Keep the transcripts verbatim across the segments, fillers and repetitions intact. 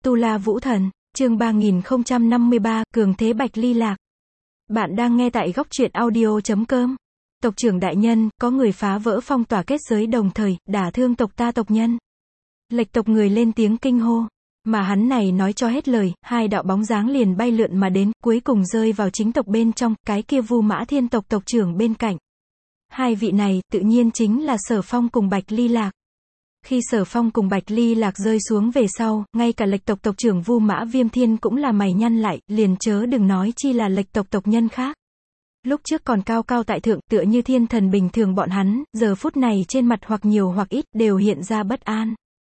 Tu La Vũ Thần, chương ba nghìn không trăm năm mươi ba, Cường Thế Bạch Ly Lạc. Bạn đang nghe tại góc truyện audio chấm com. Tộc trưởng đại nhân, có người phá vỡ phong tỏa kết giới đồng thời, đả thương tộc ta tộc nhân. Lệch tộc người lên tiếng kinh hô. Mà hắn này nói cho hết lời, hai đạo bóng dáng liền bay lượn mà đến, cuối cùng rơi vào chính tộc bên trong, cái kia Vu Mã Thiên tộc tộc trưởng bên cạnh. Hai vị này, tự nhiên chính là Sở Phong cùng Bạch Ly Lạc. Khi Sở Phong cùng Bạch Ly Lạc rơi xuống về sau, ngay cả lệch tộc tộc trưởng Vu Mã Viêm Thiên cũng là mày nhăn lại, liền chớ đừng nói chi là lệch tộc tộc nhân khác. Lúc trước còn cao cao tại thượng, tựa như thiên thần bình thường bọn hắn, giờ phút này trên mặt hoặc nhiều hoặc ít, đều hiện ra bất an.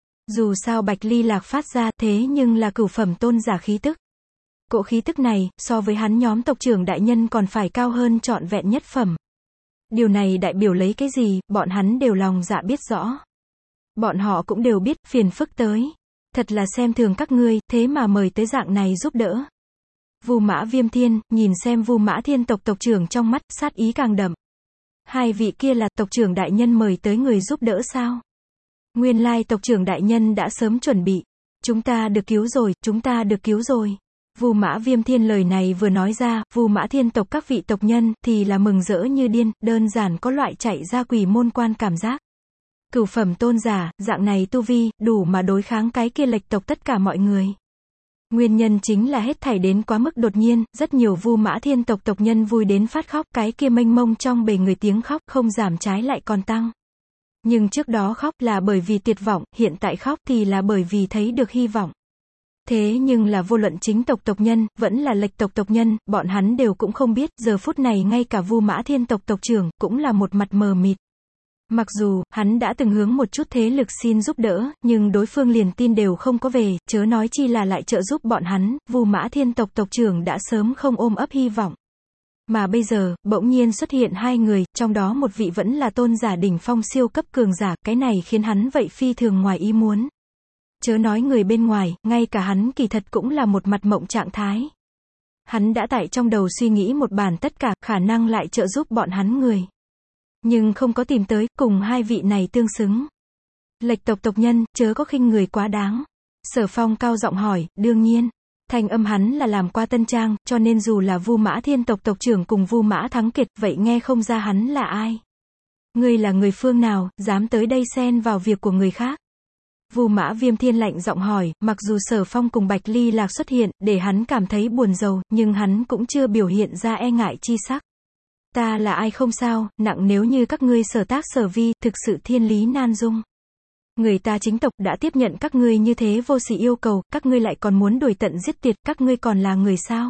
Dù sao Bạch Ly Lạc phát ra, thế nhưng là cửu phẩm tôn giả khí tức. Cỗ khí tức này, so với hắn nhóm tộc trưởng đại nhân còn phải cao hơn trọn vẹn nhất phẩm. Điều này đại biểu lấy cái gì, bọn hắn đều lòng dạ biết rõ. Bọn họ cũng đều biết, phiền phức tới. Thật là xem thường các ngươi, thế mà mời tới dạng này giúp đỡ. Vu Mã Viêm Thiên, nhìn xem Vu Mã Thiên tộc tộc trưởng trong mắt, sát ý càng đậm. Hai vị kia là tộc trưởng đại nhân mời tới người giúp đỡ sao? Nguyên lai tộc trưởng đại nhân đã sớm chuẩn bị. Chúng ta được cứu rồi, chúng ta được cứu rồi. Vu Mã Viêm Thiên lời này vừa nói ra, Vu Mã Thiên tộc các vị tộc nhân, thì là mừng rỡ như điên, đơn giản có loại chạy ra quỷ môn quan cảm giác. Cửu phẩm tôn giả, dạng này tu vi, đủ mà đối kháng cái kia lệch tộc tất cả mọi người. Nguyên nhân chính là hết thảy đến quá mức đột nhiên, rất nhiều Vu Mã Thiên tộc tộc nhân vui đến phát khóc, cái kia mênh mông trong bề người tiếng khóc không giảm trái lại còn tăng. Nhưng trước đó khóc là bởi vì tuyệt vọng, hiện tại khóc thì là bởi vì thấy được hy vọng. Thế nhưng là vô luận chính tộc tộc nhân, vẫn là lệch tộc tộc nhân, bọn hắn đều cũng không biết, giờ phút này ngay cả Vu Mã Thiên tộc tộc trưởng, cũng là một mặt mờ mịt. Mặc dù, hắn đã từng hướng một chút thế lực xin giúp đỡ, nhưng đối phương liền tin đều không có về, chớ nói chi là lại trợ giúp bọn hắn, Vu Mã Thiên tộc tộc trưởng đã sớm không ôm ấp hy vọng. Mà bây giờ, bỗng nhiên xuất hiện hai người, trong đó một vị vẫn là tôn giả đỉnh phong siêu cấp cường giả, cái này khiến hắn vậy phi thường ngoài ý muốn. Chớ nói người bên ngoài, ngay cả hắn kỳ thật cũng là một mặt mộng trạng thái. Hắn đã tại trong đầu suy nghĩ một bản tất cả, khả năng lại trợ giúp bọn hắn người. Nhưng không có tìm tới, cùng hai vị này tương xứng. Lệch tộc tộc nhân, chớ có khinh người quá đáng. Sở Phong cao giọng hỏi, đương nhiên. Thanh âm hắn là làm qua tân trang, cho nên dù là Vu Mã Thiên tộc tộc trưởng cùng Vu Mã Thắng Kiệt, vậy nghe không ra hắn là ai. Ngươi là người phương nào, dám tới đây xen vào việc của người khác. Vu Mã Viêm Thiên lạnh giọng hỏi, mặc dù Sở Phong cùng Bạch Ly Lạc xuất hiện, để hắn cảm thấy buồn rầu, nhưng hắn cũng chưa biểu hiện ra e ngại chi sắc. Ta là ai không sao, nặng nếu như các ngươi sở tác sở vi, thực sự thiên lý nan dung. Người ta chính tộc đã tiếp nhận các ngươi như thế vô sỉ yêu cầu, các ngươi lại còn muốn đuổi tận giết tuyệt, các ngươi còn là người sao?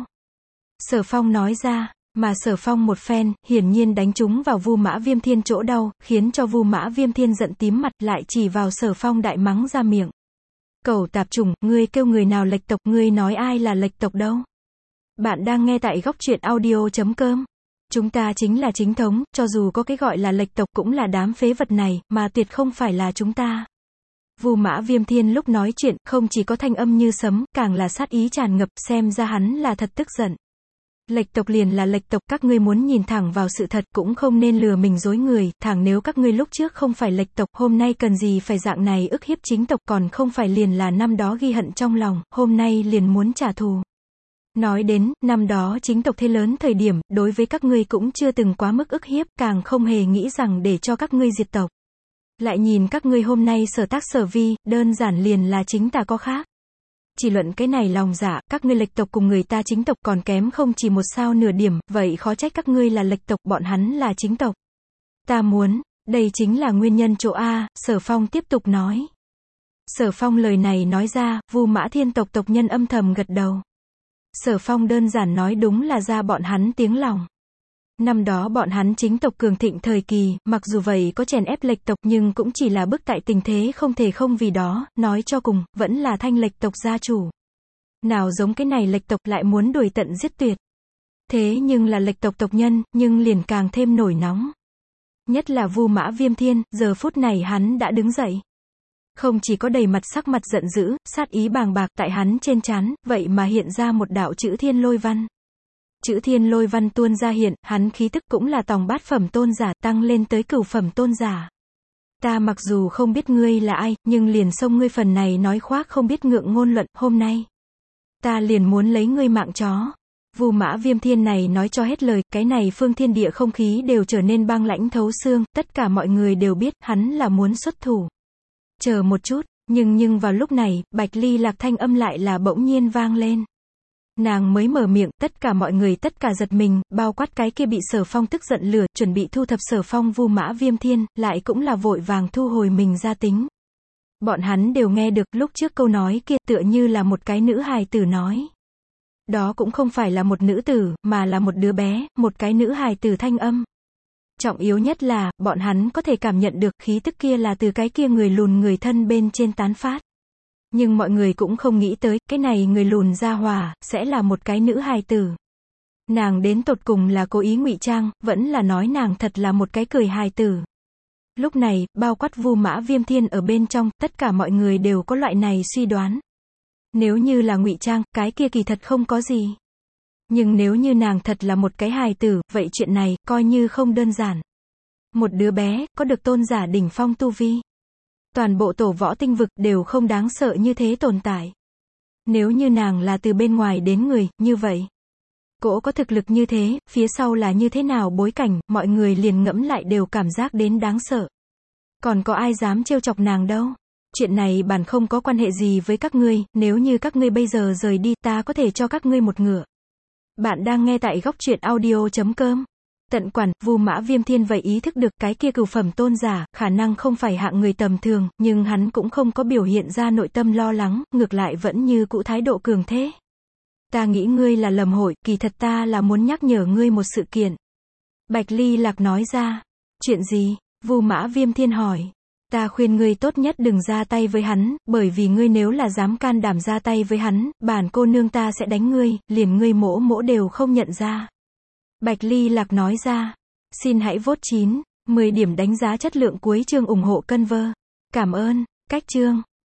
Sở Phong nói ra, mà Sở Phong một phen, hiển nhiên đánh trúng vào Vu Mã Viêm Thiên chỗ đau, khiến cho Vu Mã Viêm Thiên giận tím mặt, lại chỉ vào Sở Phong đại mắng ra miệng. Cẩu tạp chủng, ngươi kêu người nào lệch tộc, ngươi nói ai là lệch tộc đâu? Bạn đang nghe tại góc truyện audio chấm com. Chúng ta chính là chính thống, cho dù có cái gọi là lệch tộc cũng là đám phế vật này, mà tuyệt không phải là chúng ta. Vu Mã Viêm Thiên lúc nói chuyện, không chỉ có thanh âm như sấm, càng là sát ý tràn ngập, xem ra hắn là thật tức giận. Lệch tộc liền là lệch tộc, các ngươi muốn nhìn thẳng vào sự thật, cũng không nên lừa mình dối người, thẳng nếu các ngươi lúc trước không phải lệch tộc, hôm nay cần gì phải dạng này ức hiếp chính tộc, còn không phải liền là năm đó ghi hận trong lòng, hôm nay liền muốn trả thù. Nói đến, năm đó chính tộc thế lớn thời điểm, đối với các ngươi cũng chưa từng quá mức ức hiếp, càng không hề nghĩ rằng để cho các ngươi diệt tộc. Lại nhìn các ngươi hôm nay sở tác sở vi, đơn giản liền là chính tà có khác. Chỉ luận cái này lòng dạ, các ngươi lệch tộc cùng người ta chính tộc còn kém không chỉ một sao nửa điểm, vậy khó trách các ngươi là lệch tộc, bọn hắn là chính tộc. Ta muốn, đây chính là nguyên nhân chỗ A, Sở Phong tiếp tục nói. Sở Phong lời này nói ra, Vu Mã Thiên tộc tộc nhân âm thầm gật đầu. Sở Phong đơn giản nói đúng là ra bọn hắn tiếng lòng. Năm đó bọn hắn chính tộc cường thịnh thời kỳ, mặc dù vậy có chèn ép lệch tộc nhưng cũng chỉ là bức tại tình thế không thể không vì đó, nói cho cùng, vẫn là thanh lệch tộc gia chủ. Nào giống cái này lệch tộc lại muốn đuổi tận giết tuyệt. Thế nhưng là lệch tộc tộc nhân, nhưng liền càng thêm nổi nóng. Nhất là Vu Mã Viêm Thiên, giờ phút này hắn đã đứng dậy. Không chỉ có đầy mặt sắc mặt giận dữ, sát ý bàng bạc tại hắn trên trán, vậy mà hiện ra một đạo chữ thiên lôi văn. Chữ thiên lôi văn tuôn ra hiện, hắn khí tức cũng là tòng bát phẩm tôn giả, tăng lên tới cửu phẩm tôn giả. Ta mặc dù không biết ngươi là ai, nhưng liền xông ngươi phần này nói khoác không biết ngượng ngôn luận, hôm nay. Ta liền muốn lấy ngươi mạng chó. Vu Mã Viêm Thiên này nói cho hết lời, cái này phương thiên địa không khí đều trở nên băng lãnh thấu xương, tất cả mọi người đều biết, hắn là muốn xuất thủ. Chờ một chút, nhưng nhưng vào lúc này, Bạch Ly Lạc thanh âm lại là bỗng nhiên vang lên. Nàng mới mở miệng, tất cả mọi người tất cả giật mình, bao quát cái kia bị Sở Phong tức giận lửa, chuẩn bị thu thập Sở Phong Vu Mã Viêm Thiên, lại cũng là vội vàng thu hồi mình ra tính. Bọn hắn đều nghe được, lúc trước câu nói kia tựa như là một cái nữ hài tử nói. Đó cũng không phải là một nữ tử, mà là một đứa bé, một cái nữ hài tử thanh âm. Trọng yếu nhất là, bọn hắn có thể cảm nhận được khí tức kia là từ cái kia người lùn người thân bên trên tán phát. Nhưng mọi người cũng không nghĩ tới, cái này người lùn ra hỏa, sẽ là một cái nữ hài tử. Nàng đến tột cùng là cố ý ngụy trang, vẫn là nói nàng thật là một cái cười hài tử. Lúc này, bao quát Vu Mã Viêm Thiên ở bên trong, tất cả mọi người đều có loại này suy đoán. Nếu như là ngụy trang, cái kia kỳ thật không có gì. Nhưng nếu như nàng thật là một cái hài tử, vậy chuyện này, coi như không đơn giản. Một đứa bé, có được tôn giả đỉnh phong tu vi. Toàn bộ tổ võ tinh vực đều không đáng sợ như thế tồn tại. Nếu như nàng là từ bên ngoài đến người, như vậy. Cỗ có thực lực như thế, phía sau là như thế nào bối cảnh, mọi người liền ngẫm lại đều cảm giác đến đáng sợ. Còn có ai dám trêu chọc nàng đâu. Chuyện này bản không có quan hệ gì với các ngươi, nếu như các ngươi bây giờ rời đi, ta có thể cho các ngươi một ngựa. Bạn đang nghe tại góc truyện audio chấm com. Tận quản, Vu Mã Viêm Thiên vậy ý thức được cái kia cửu phẩm tôn giả, khả năng không phải hạng người tầm thường, nhưng hắn cũng không có biểu hiện ra nội tâm lo lắng, ngược lại vẫn như cũ thái độ cường thế. Ta nghĩ ngươi là lầm hội, kỳ thật ta là muốn nhắc nhở ngươi một sự kiện. Bạch Ly Lạc nói ra. Chuyện gì? Vu Mã Viêm Thiên hỏi. Ta khuyên ngươi tốt nhất đừng ra tay với hắn, bởi vì ngươi nếu là dám can đảm ra tay với hắn, bản cô nương ta sẽ đánh ngươi, liền ngươi mỗ mỗ đều không nhận ra. Bạch Ly Lạc nói ra. Xin hãy vote chín, mười điểm đánh giá chất lượng cuối chương ủng hộ Conver. Cảm ơn. Cách chương.